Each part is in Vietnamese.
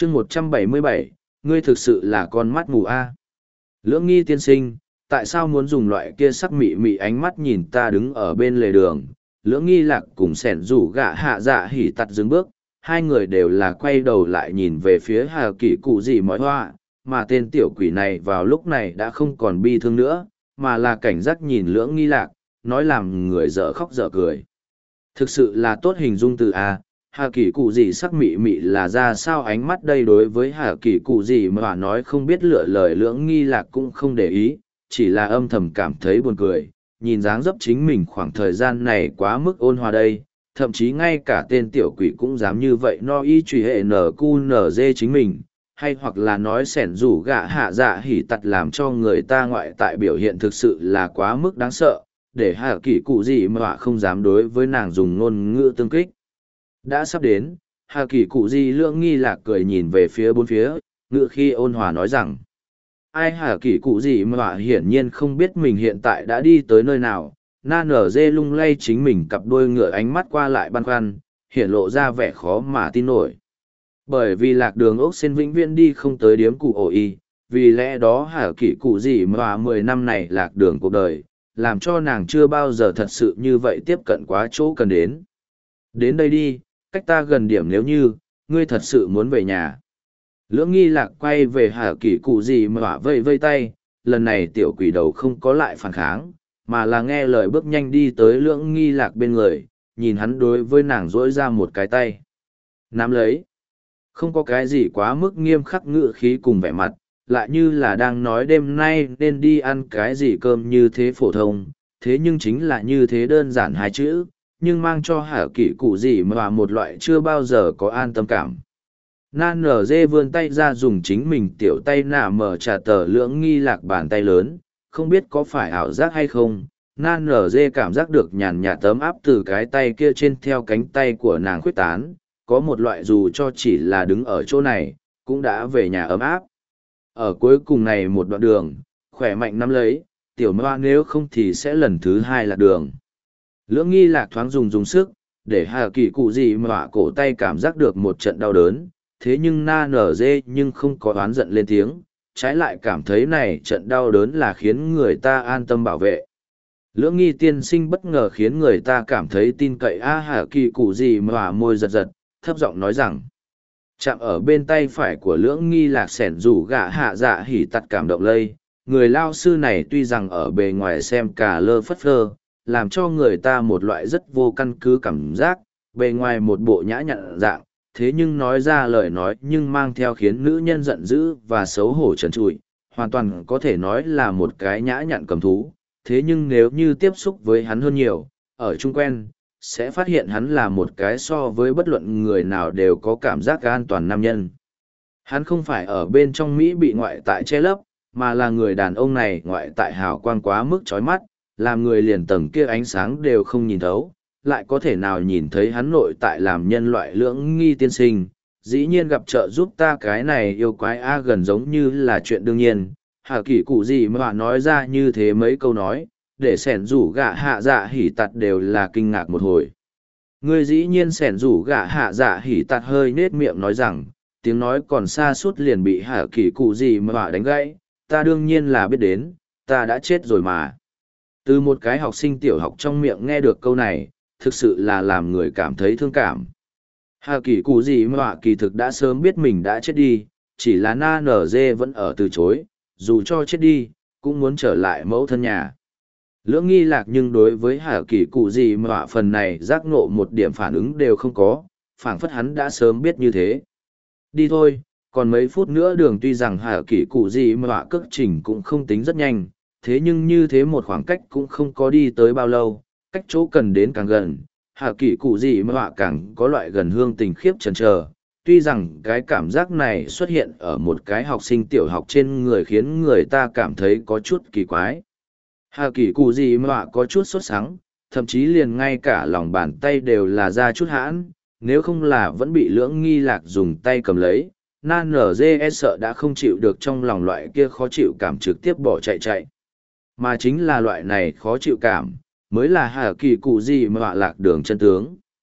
chương 177, ngươi thực sự là con mắt mù a. Lưỡng nghi tiên sinh, tại sao muốn dùng loại kia sắc mị mị ánh mắt nhìn ta đứng ở bên lề đường? Lưỡng nghi lạc cùng sẻn rủ gạ hạ dạ hỉ tặt dừng bước, hai người đều là quay đầu lại nhìn về phía hà kỷ cụ gì mói hoa, mà tên tiểu quỷ này vào lúc này đã không còn bi thương nữa, mà là cảnh giác nhìn lưỡng nghi lạc, nói làm người dở khóc dở cười. Thực sự là tốt hình dung từ a. Hà kỳ cụ gì sắc mị mị là ra sao ánh mắt đây đối với hà kỳ cụ gì mà nói không biết lựa lời lưỡng nghi lạc cũng không để ý, chỉ là âm thầm cảm thấy buồn cười, nhìn dáng dấp chính mình khoảng thời gian này quá mức ôn hòa đây, thậm chí ngay cả tên tiểu quỷ cũng dám như vậy no y truy hệ NQNZ chính mình, hay hoặc là nói sẻn rủ gạ hạ dạ hỉ tặt làm cho người ta ngoại tại biểu hiện thực sự là quá mức đáng sợ, để hà kỳ cụ gì mà không dám đối với nàng dùng ngôn ngữ tương kích. Đã sắp đến, hà kỳ cụ di lưỡng nghi lạc cười nhìn về phía bốn phía, ngựa khi ôn hòa nói rằng, ai hà kỳ cụ gì mà hiển nhiên không biết mình hiện tại đã đi tới nơi nào, na nở dê lung lay chính mình cặp đôi ngựa ánh mắt qua lại băn khoăn, hiển lộ ra vẻ khó mà tin nổi. Bởi vì lạc đường ốc sen vĩnh viễn đi không tới điếm cụ ổ y, vì lẽ đó hà kỳ cụ gì mà 10 năm này lạc đường cuộc đời, làm cho nàng chưa bao giờ thật sự như vậy tiếp cận quá chỗ cần đến. Đến đây đi, cách ta gần điểm nếu như, ngươi thật sự muốn về nhà. Lưỡng nghi lạc quay về hà kỳ cụ gì mà vây vây tay, lần này tiểu quỷ đầu không có lại phản kháng, mà là nghe lời bước nhanh đi tới lưỡng nghi lạc bên người, nhìn hắn đối với nàng dỗi ra một cái tay. Nắm lấy. Không có cái gì quá mức nghiêm khắc ngự khí cùng vẻ mặt, lại như là đang nói đêm nay nên đi ăn cái gì cơm như thế phổ thông, thế nhưng chính là như thế đơn giản hai chữ, nhưng mang cho hà kỷ cụ gì mà một loại chưa bao giờ có an tâm cảm. Nan nở dê vươn tay ra dùng chính mình tiểu tay nả mở trả tờ lưỡng nghi lạc bàn tay lớn, không biết có phải ảo giác hay không. Nan nở dê cảm giác được nhàn nhạt tấm áp từ cái tay kia trên theo cánh tay của nàng khuyết tán, có một loại dù cho chỉ là đứng ở chỗ này, cũng đã về nhà ấm áp. Ở cuối cùng này một đoạn đường, khỏe mạnh nắm lấy, tiểu ma nếu không thì sẽ lần thứ hai là đường. Lưỡng nghi lạc thoáng dùng sức, để hà kỳ cụ gì mà cổ tay cảm giác được một trận đau đớn, thế nhưng na nở dê nhưng không có oán giận lên tiếng, trái lại cảm thấy này trận đau đớn là khiến người ta an tâm bảo vệ. Lưỡng nghi tiên sinh bất ngờ khiến người ta cảm thấy tin cậy hà kỳ cụ gì mà môi giật giật, thấp giọng nói rằng, chạm ở bên tay phải của lưỡng nghi lạc sẻn rủ gạ hạ dạ hỉ tặt cảm động lây, người lao sư này tuy rằng ở bề ngoài xem cà lơ phất phơ, làm cho người ta một loại rất vô căn cứ cảm giác, bề ngoài một bộ nhã nhặn dạng, thế nhưng nói ra lời nói nhưng mang theo khiến nữ nhân giận dữ và xấu hổ trần trụi, hoàn toàn có thể nói là một cái nhã nhặn cầm thú, thế nhưng nếu như tiếp xúc với hắn hơn nhiều, ở chung quen, sẽ phát hiện hắn là một cái so với bất luận người nào đều có cảm giác an toàn nam nhân. Hắn không phải ở bên trong Mỹ bị ngoại tại che lấp, mà là người đàn ông này ngoại tại hào quang quá mức chói mắt, làm người liền tầng kia ánh sáng đều không nhìn thấu, lại có thể nào nhìn thấy hắn nội tại làm nhân loại lưỡng nghi tiên sinh. Dĩ nhiên gặp trợ giúp ta cái này yêu quái a gần giống như là chuyện đương nhiên, hà kỷ cụ gì mà nói ra như thế mấy câu nói, để sẻn rủ gạ hạ dạ hỉ tặt đều là kinh ngạc một hồi. Người dĩ nhiên sẻn rủ gạ hạ dạ hỉ tặt hơi nết miệng nói rằng, tiếng nói còn xa suốt liền bị hà kỷ cụ gì mà đánh gãy, ta đương nhiên là biết đến, ta đã chết rồi mà. Từ một cái học sinh tiểu học trong miệng nghe được câu này, thực sự là làm người cảm thấy thương cảm. Hà kỷ cụ gì mà kỳ thực đã sớm biết mình đã chết đi, chỉ là na nở dê vẫn ở từ chối, dù cho chết đi, cũng muốn trở lại mẫu thân nhà. Lưỡng nghi lạc nhưng đối với hà kỷ cụ gì mà phần này giác ngộ một điểm phản ứng đều không có, phảng phất hắn đã sớm biết như thế. Đi thôi, còn mấy phút nữa đường tuy rằng hà kỷ cụ gì mà cước trình cũng không tính rất nhanh, thế nhưng như thế một khoảng cách cũng không có đi tới bao lâu, cách chỗ cần đến càng gần, hà kỷ cụ gì mà càng có loại gần hương tình khiếp chần chờ. Tuy rằng cái cảm giác này xuất hiện ở một cái học sinh tiểu học trên người khiến người ta cảm thấy có chút kỳ quái. Hà kỷ cụ gì mà có chút sốt sắng, thậm chí liền ngay cả lòng bàn tay đều là ra chút hãn, nếu không là vẫn bị lưỡng nghi lạc dùng tay cầm lấy, nan nở dê e sợ đã không chịu được trong lòng loại kia khó chịu cảm trực tiếp bỏ chạy. Mà chính là loại này khó chịu cảm, mới là hà kỳ cụ gì mà lạc đường chân tướng.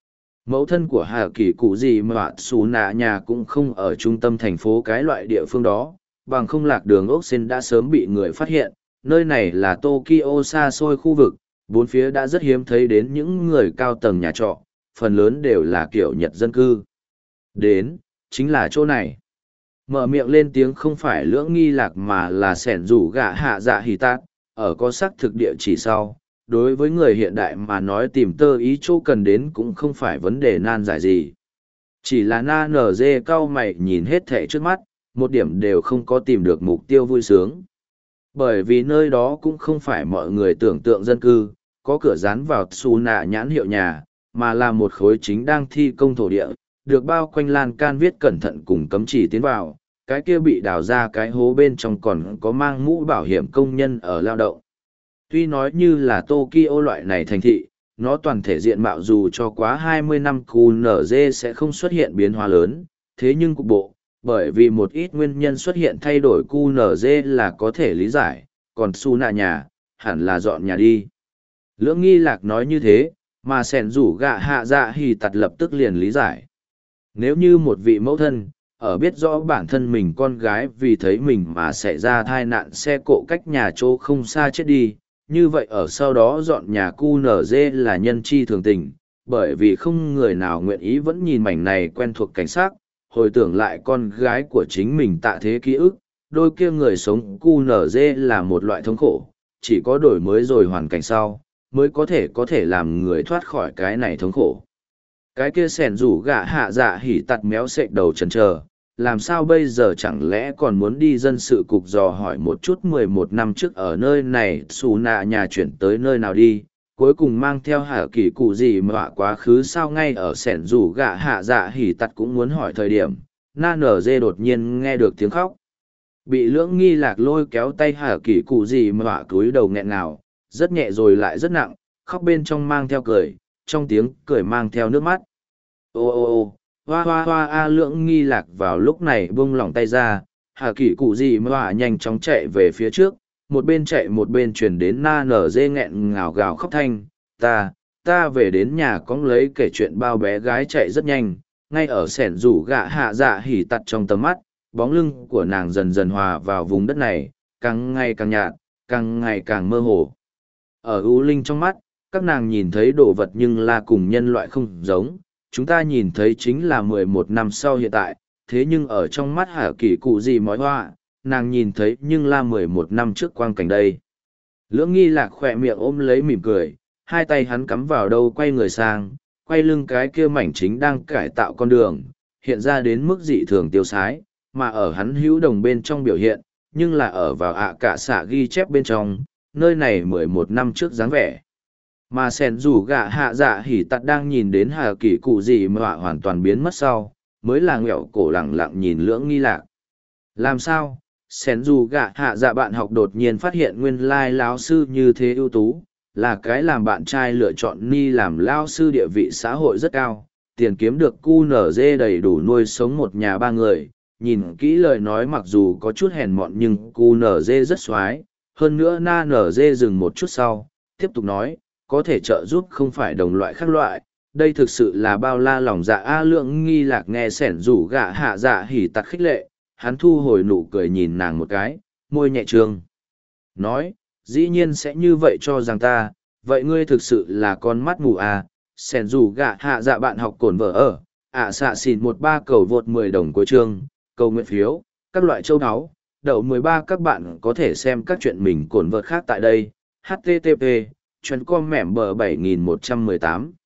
Mẫu thân của Hà Kỳ cụ gì mà xù nạ nhà cũng không ở trung tâm thành phố cái loại địa phương đó, bằng không lạc đường ốc sen đã sớm bị người phát hiện. Nơi này là Tokyo xa xôi khu vực, bốn phía đã rất hiếm thấy đến những người cao tầng nhà trọ, phần lớn đều là kiểu Nhật dân cư. Đến, chính là chỗ này. Mở miệng lên tiếng không phải Lưỡng Nghi Lạc mà là sẻn rủ gạ hạ dạ hì tát, ở có xác thực địa chỉ sau. Đối với người hiện đại mà nói tìm tơ ý chỗ cần đến cũng không phải vấn đề nan giải gì. Chỉ là na nở dê cao mày nhìn hết thẻ trước mắt, một điểm đều không có tìm được mục tiêu vui sướng. Bởi vì nơi đó cũng không phải mọi người tưởng tượng dân cư, có cửa dán vào xù nạ nhãn hiệu nhà, mà là một khối chính đang thi công thổ địa, được bao quanh lan can viết cẩn thận cùng cấm chỉ tiến vào, cái kia bị đào ra cái hố bên trong còn có mang mũ bảo hiểm công nhân ở lao động. Tuy nói như là Tokyo loại này thành thị, nó toàn thể diện mạo dù cho quá 20 năm QNZ sẽ không xuất hiện biến hóa lớn, thế nhưng cục bộ, bởi vì một ít nguyên nhân xuất hiện thay đổi QNZ là có thể lý giải, còn su nạ nhà, hẳn là dọn nhà đi. Lưỡng Nghi Lạc nói như thế, mà sẻn rủ gạ hạ dạ hì tặt lập tức liền lý giải. Nếu như một vị mẫu thân, ở biết rõ bản thân mình con gái vì thấy mình mà xảy ra tai nạn xe cộ cách nhà chỗ không xa chết đi, như vậy ở sau đó dọn nhà QNZ là nhân chi thường tình, bởi vì không người nào nguyện ý vẫn nhìn mảnh này quen thuộc cảnh sát, hồi tưởng lại con gái của chính mình tạ thế ký ức, đôi kia người sống QNZ là một loại thống khổ, chỉ có đổi mới rồi hoàn cảnh sau, mới có thể làm người thoát khỏi cái này thống khổ. Cái kia sẻn rủ gạ hạ dạ hỉ tặt méo sệch đầu chần chờ, làm sao bây giờ chẳng lẽ còn muốn đi dân sự cục dò hỏi một chút 11 năm trước ở nơi này xù nạ nhà chuyển tới nơi nào đi, cuối cùng mang theo hạ kỳ cụ gì mà quá khứ sao ngay ở sẻn rủ gạ hạ dạ hỉ tặt cũng muốn hỏi thời điểm, na nở dê đột nhiên nghe được tiếng khóc. Bị Lưỡng Nghi Lạc lôi kéo tay hạ kỳ cụ gì mà túi đầu nghẹn ngào, rất nhẹ rồi lại rất nặng, khóc bên trong mang theo cười, trong tiếng cười mang theo nước mắt. Ô ô ô, hoa hoa hoa a Lưỡng Nghi Lạc vào lúc này buông lỏng tay ra, hạ kỳ cụ gì mà nhanh chóng chạy về phía trước, một bên chạy một bên chuyển đến na nở dê nghẹn ngào gào khóc thanh, ta về đến nhà cóng lấy kể chuyện bao bé gái chạy rất nhanh, ngay ở sẻn rủ gạ hạ dạ hỉ tặt trong tầm mắt, bóng lưng của nàng dần dần hòa vào vùng đất này, càng ngày càng nhạt, càng ngày càng mơ hồ. Ở ưu linh trong mắt, các nàng nhìn thấy đồ vật nhưng là cùng nhân loại không giống, chúng ta nhìn thấy chính là 11 năm sau hiện tại, thế nhưng ở trong mắt hạ kỳ cụ gì mói hoa, nàng nhìn thấy nhưng là 11 năm trước quang cảnh đây. Lưỡng Nghi Lạc khỏe miệng ôm lấy mỉm cười, hai tay hắn cắm vào đâu quay người sang, quay lưng cái kia mảnh chính đang cải tạo con đường, hiện ra đến mức dị thường tiêu sái, mà ở hắn hữu đồng bên trong biểu hiện, nhưng là ở vào cả xạ ghi chép bên trong, nơi này 11 năm trước dáng vẻ. Mà sẻn rủ gạ hạ dạ hỉ tặt đang nhìn đến hạ kỳ cụ gì mà hoàn toàn biến mất sau, mới là nghẹo cổ lẳng lặng nhìn Lưỡng Nghi Lạc. Làm sao? Sẻn rủ gạ hạ dạ bạn học đột nhiên phát hiện nguyên lai lão sư như thế ưu tú, là cái làm bạn trai lựa chọn ni làm lao sư địa vị xã hội rất cao, tiền kiếm được QNZ đầy đủ nuôi sống một nhà ba người. Nhìn kỹ lời nói mặc dù có chút hèn mọn nhưng QNZ rất xoái, hơn nữa na NZ dừng một chút sau, tiếp tục nói, có thể trợ giúp không phải đồng loại khác loại, đây thực sự là bao la lòng dạ a Lưỡng Nghi Lạc nghe sẻn rủ gạ hạ dạ hỉ tặt khích lệ, hắn thu hồi nụ cười nhìn nàng một cái, môi nhẹ trương. Nói, dĩ nhiên sẽ như vậy cho rằng ta, vậy ngươi thực sự là con mắt mù à, sẻn rủ gạ hạ dạ bạn học cổn vợ ở, xạ xỉn 13 cầu vượt 10 đồng cuối chương, cầu nguyện phiếu, các loại châu áo, đậu 13 các bạn có thể xem các chuyện mình cổn vợt khác tại đây, http, chuyên com mẻm bờ 7118.